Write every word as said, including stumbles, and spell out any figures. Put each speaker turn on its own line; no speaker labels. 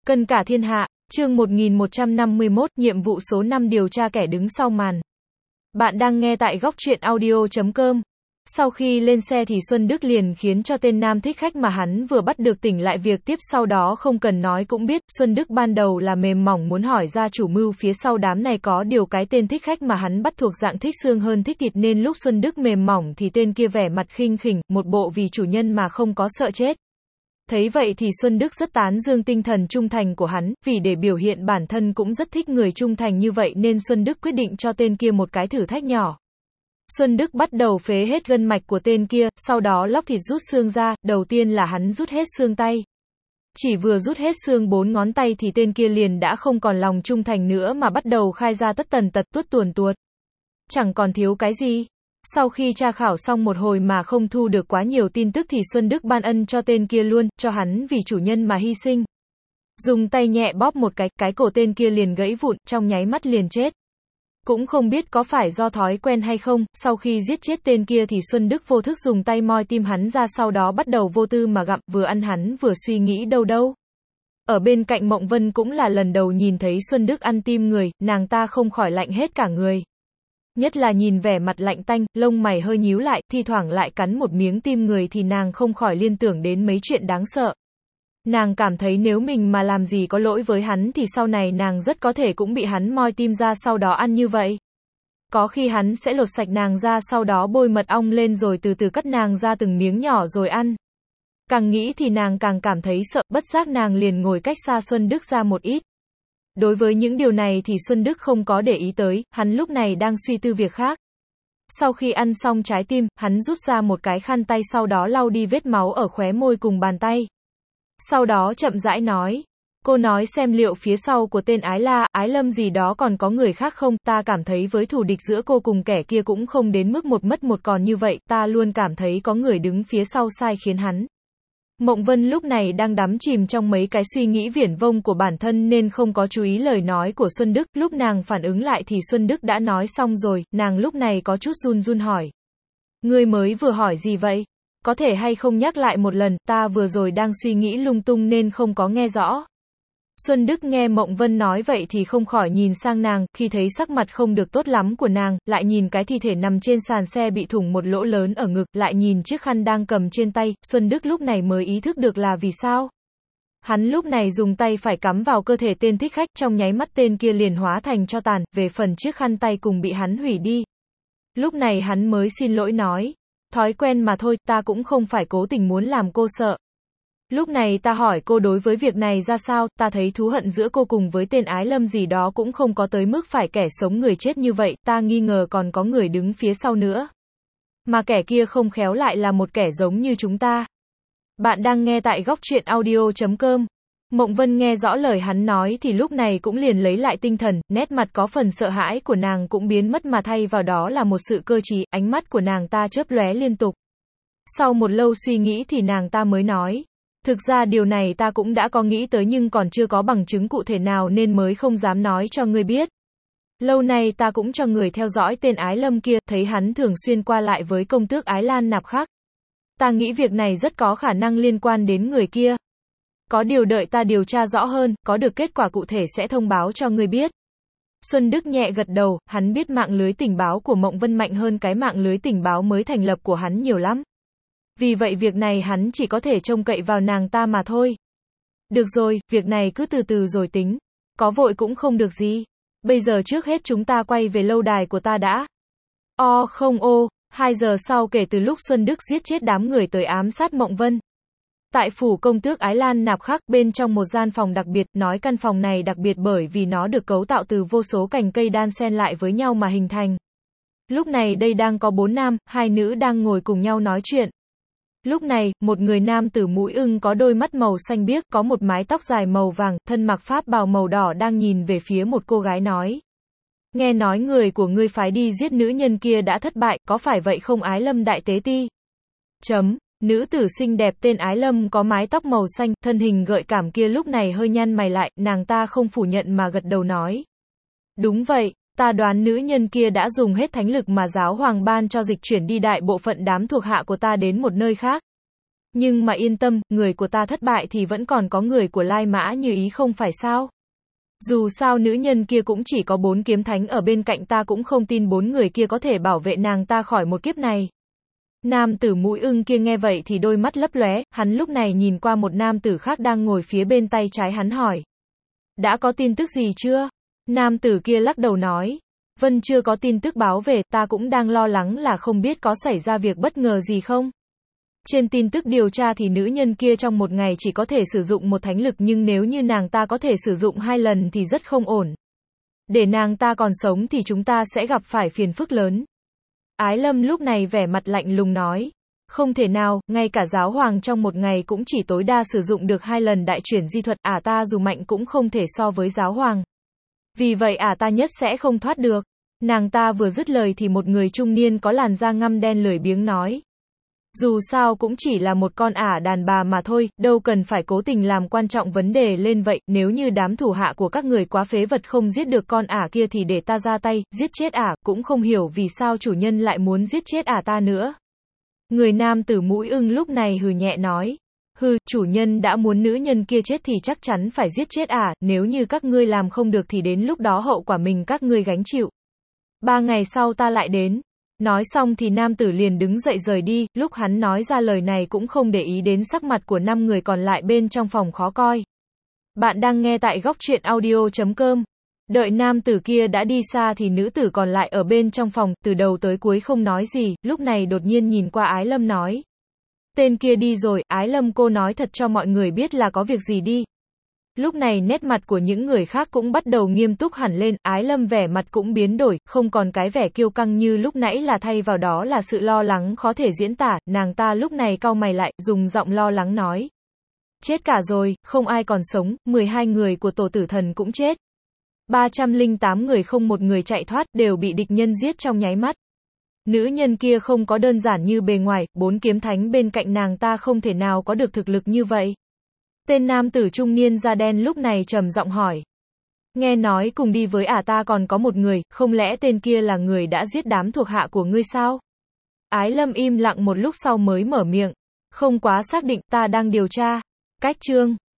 Cân cả thiên hạ, chương một nghìn một trăm năm mươi mốt, nhiệm vụ số năm điều tra kẻ đứng sau màn. Bạn đang nghe tại góc truyện audio chấm com. Sau khi lên xe thì Xuân Đức liền khiến cho tên nam thích khách mà hắn vừa bắt được tỉnh lại việc tiếp sau đó không cần nói cũng biết, Xuân Đức ban đầu là mềm mỏng muốn hỏi ra chủ mưu phía sau đám này có điều cái tên thích khách mà hắn bắt thuộc dạng thích xương hơn thích thịt nên lúc Xuân Đức mềm mỏng thì tên kia vẻ mặt khinh khỉnh, một bộ vì chủ nhân mà không có sợ chết. Thấy vậy thì Xuân Đức rất tán dương tinh thần trung thành của hắn, vì để biểu hiện bản thân cũng rất thích người trung thành như vậy nên Xuân Đức quyết định cho tên kia một cái thử thách nhỏ. Xuân Đức bắt đầu phế hết gân mạch của tên kia, sau đó lóc thịt rút xương ra, đầu tiên là hắn rút hết xương tay. Chỉ vừa rút hết xương bốn ngón tay thì tên kia liền đã không còn lòng trung thành nữa mà bắt đầu khai ra tất tần tật tuốt tuồn tuột. Chẳng còn thiếu cái gì. Sau khi tra khảo xong một hồi mà không thu được quá nhiều tin tức thì Xuân Đức ban ân cho tên kia luôn, cho hắn vì chủ nhân mà hy sinh. Dùng tay nhẹ bóp một cái, cái cổ tên kia liền gãy vụn, trong nháy mắt liền chết. Cũng không biết có phải do thói quen hay không, sau khi giết chết tên kia thì Xuân Đức vô thức dùng tay moi tim hắn ra sau đó bắt đầu vô tư mà gặm, vừa ăn hắn vừa suy nghĩ đâu đâu. Ở bên cạnh Mộng Vân cũng là lần đầu nhìn thấy Xuân Đức ăn tim người, nàng ta không khỏi lạnh hết cả người. Nhất là nhìn vẻ mặt lạnh tanh, lông mày hơi nhíu lại, thi thoảng lại cắn một miếng tim người thì nàng không khỏi liên tưởng đến mấy chuyện đáng sợ. Nàng cảm thấy nếu mình mà làm gì có lỗi với hắn thì sau này nàng rất có thể cũng bị hắn moi tim ra sau đó ăn như vậy. Có khi hắn sẽ lột sạch nàng ra sau đó bôi mật ong lên rồi từ từ cắt nàng ra từng miếng nhỏ rồi ăn. Càng nghĩ thì nàng càng cảm thấy sợ, bất giác nàng liền ngồi cách xa Xuân Đức ra một ít. Đối với những điều này thì Xuân Đức không có để ý tới, hắn lúc này đang suy tư việc khác. Sau khi ăn xong trái tim, hắn rút ra một cái khăn tay sau đó lau đi vết máu ở khóe môi cùng bàn tay. Sau đó chậm rãi nói, cô nói xem liệu phía sau của tên Ái La, Ái Lâm gì đó còn có người khác không, ta cảm thấy với thù địch giữa cô cùng kẻ kia cũng không đến mức một mất một còn như vậy, ta luôn cảm thấy có người đứng phía sau sai khiến hắn. Mộng Vân lúc này đang đắm chìm trong mấy cái suy nghĩ viển vông của bản thân nên không có chú ý lời nói của Xuân Đức, lúc nàng phản ứng lại thì Xuân Đức đã nói xong rồi, nàng lúc này có chút run run hỏi. Ngươi mới vừa hỏi gì vậy? Có thể hay không nhắc lại một lần, ta vừa rồi đang suy nghĩ lung tung nên không có nghe rõ. Xuân Đức nghe Mộng Vân nói vậy thì không khỏi nhìn sang nàng, khi thấy sắc mặt không được tốt lắm của nàng, lại nhìn cái thi thể nằm trên sàn xe bị thủng một lỗ lớn ở ngực, lại nhìn chiếc khăn đang cầm trên tay, Xuân Đức lúc này mới ý thức được là vì sao. Hắn lúc này dùng tay phải cắm vào cơ thể tên thích khách, trong nháy mắt tên kia liền hóa thành tro tàn, về phần chiếc khăn tay cùng bị hắn hủy đi. Lúc này hắn mới xin lỗi nói, thói quen mà thôi, ta cũng không phải cố tình muốn làm cô sợ. Lúc này ta hỏi cô đối với việc này ra sao, ta thấy thú hận giữa cô cùng với tên Ái Lâm gì đó cũng không có tới mức phải kẻ sống người chết như vậy, ta nghi ngờ còn có người đứng phía sau nữa. Mà kẻ kia không khéo lại là một kẻ giống như chúng ta. Bạn đang nghe tại góc truyện audio chấm com. Mộng Vân nghe rõ lời hắn nói thì lúc này cũng liền lấy lại tinh thần, nét mặt có phần sợ hãi của nàng cũng biến mất mà thay vào đó là một sự cơ trí, ánh mắt của nàng ta chớp lóe liên tục. Sau một lâu suy nghĩ thì nàng ta mới nói. Thực ra điều này ta cũng đã có nghĩ tới nhưng còn chưa có bằng chứng cụ thể nào nên mới không dám nói cho ngươi biết. Lâu nay ta cũng cho người theo dõi tên Ái Lâm kia, thấy hắn thường xuyên qua lại với công tước Ái Lan Nạp Khắc. Ta nghĩ việc này rất có khả năng liên quan đến người kia. Có điều đợi ta điều tra rõ hơn, có được kết quả cụ thể sẽ thông báo cho ngươi biết. Xuân Đức nhẹ gật đầu, hắn biết mạng lưới tình báo của Mộng Vân mạnh hơn cái mạng lưới tình báo mới thành lập của hắn nhiều lắm. Vì vậy việc này hắn chỉ có thể trông cậy vào nàng ta mà thôi. Được rồi, việc này cứ từ từ rồi tính. Có vội cũng không được gì. Bây giờ trước hết chúng ta quay về lâu đài của ta đã. O không ô, hai giờ sau kể từ lúc Xuân Đức giết chết đám người tới ám sát Mộng Vân. Tại phủ công tước Ái Lan Nạp Khắc, bên trong một gian phòng đặc biệt, nói căn phòng này đặc biệt bởi vì nó được cấu tạo từ vô số cành cây đan xen lại với nhau mà hình thành. Lúc này đây đang có bốn nam, hai nữ đang ngồi cùng nhau nói chuyện. Lúc này, một người nam tử mũi ưng có đôi mắt màu xanh biếc, có một mái tóc dài màu vàng, thân mặc pháp bào màu đỏ đang nhìn về phía một cô gái nói. Nghe nói người của ngươi phái đi giết nữ nhân kia đã thất bại, có phải vậy không Ái Lâm đại tế ti? Chấm, nữ tử xinh đẹp tên Ái Lâm có mái tóc màu xanh, thân hình gợi cảm kia lúc này hơi nhăn mày lại, nàng ta không phủ nhận mà gật đầu nói. Đúng vậy. Ta đoán nữ nhân kia đã dùng hết thánh lực mà giáo hoàng ban cho dịch chuyển đi đại bộ phận đám thuộc hạ của ta đến một nơi khác. Nhưng mà yên tâm, người của ta thất bại thì vẫn còn có người của Lai Mã Như Ý không phải sao? Dù sao nữ nhân kia cũng chỉ có bốn kiếm thánh ở bên cạnh, ta cũng không tin bốn người kia có thể bảo vệ nàng ta khỏi một kiếp này. Nam tử mũi ưng kia nghe vậy thì đôi mắt lấp lóe, hắn lúc này nhìn qua một nam tử khác đang ngồi phía bên tay trái hắn hỏi. Đã có tin tức gì chưa? Nam tử kia lắc đầu nói. Vân chưa có tin tức báo về, ta cũng đang lo lắng là không biết có xảy ra việc bất ngờ gì không? Trên tin tức điều tra thì nữ nhân kia trong một ngày chỉ có thể sử dụng một thánh lực, nhưng nếu như nàng ta có thể sử dụng hai lần thì rất không ổn. Để nàng ta còn sống thì chúng ta sẽ gặp phải phiền phức lớn. Ái Lâm lúc này vẻ mặt lạnh lùng nói. Không thể nào, ngay cả giáo hoàng trong một ngày cũng chỉ tối đa sử dụng được hai lần đại chuyển di thuật, ả ta dù mạnh cũng không thể so với giáo hoàng. Vì vậy ả ta nhất sẽ không thoát được. Nàng ta vừa dứt lời thì một người trung niên có làn da ngăm đen lười biếng nói. Dù sao cũng chỉ là một con ả đàn bà mà thôi, đâu cần phải cố tình làm quan trọng vấn đề lên vậy, nếu như đám thủ hạ của các người quá phế vật không giết được con ả kia thì để ta ra tay, giết chết ả, cũng không hiểu vì sao chủ nhân lại muốn giết chết ả ta nữa. Người nam tử mũi ưng lúc này hừ nhẹ nói. Hừ, chủ nhân đã muốn nữ nhân kia chết thì chắc chắn phải giết chết ả, nếu như các ngươi làm không được thì đến lúc đó hậu quả mình các ngươi gánh chịu. Ba ngày sau ta lại đến. Nói xong thì nam tử liền đứng dậy rời đi, lúc hắn nói ra lời này cũng không để ý đến sắc mặt của năm người còn lại bên trong phòng khó coi. Bạn đang nghe tại góc truyện audio chấm com. Đợi nam tử kia đã đi xa thì nữ tử còn lại ở bên trong phòng, từ đầu tới cuối không nói gì, lúc này đột nhiên nhìn qua Ái Lâm nói. Tên kia đi rồi, Ái Lâm cô nói thật cho mọi người biết là có việc gì đi. Lúc này nét mặt của những người khác cũng bắt đầu nghiêm túc hẳn lên, Ái Lâm vẻ mặt cũng biến đổi, không còn cái vẻ kiêu căng như lúc nãy là thay vào đó là sự lo lắng khó thể diễn tả, nàng ta lúc này cau mày lại, dùng giọng lo lắng nói. Chết cả rồi, không ai còn sống, mười hai người của tổ tử thần cũng chết. ba trăm lẻ tám người không một người chạy thoát, đều bị địch nhân giết trong nháy mắt. Nữ nhân kia không có đơn giản như bề ngoài, bốn kiếm thánh bên cạnh nàng ta không thể nào có được thực lực như vậy. Tên nam tử trung niên da đen lúc này trầm giọng hỏi. Nghe nói cùng đi với ả ta còn có một người, không lẽ tên kia là người đã giết đám thuộc hạ của ngươi sao? Ái Lâm im lặng một lúc sau mới mở miệng. Không quá xác định, ta đang điều tra. Cách chương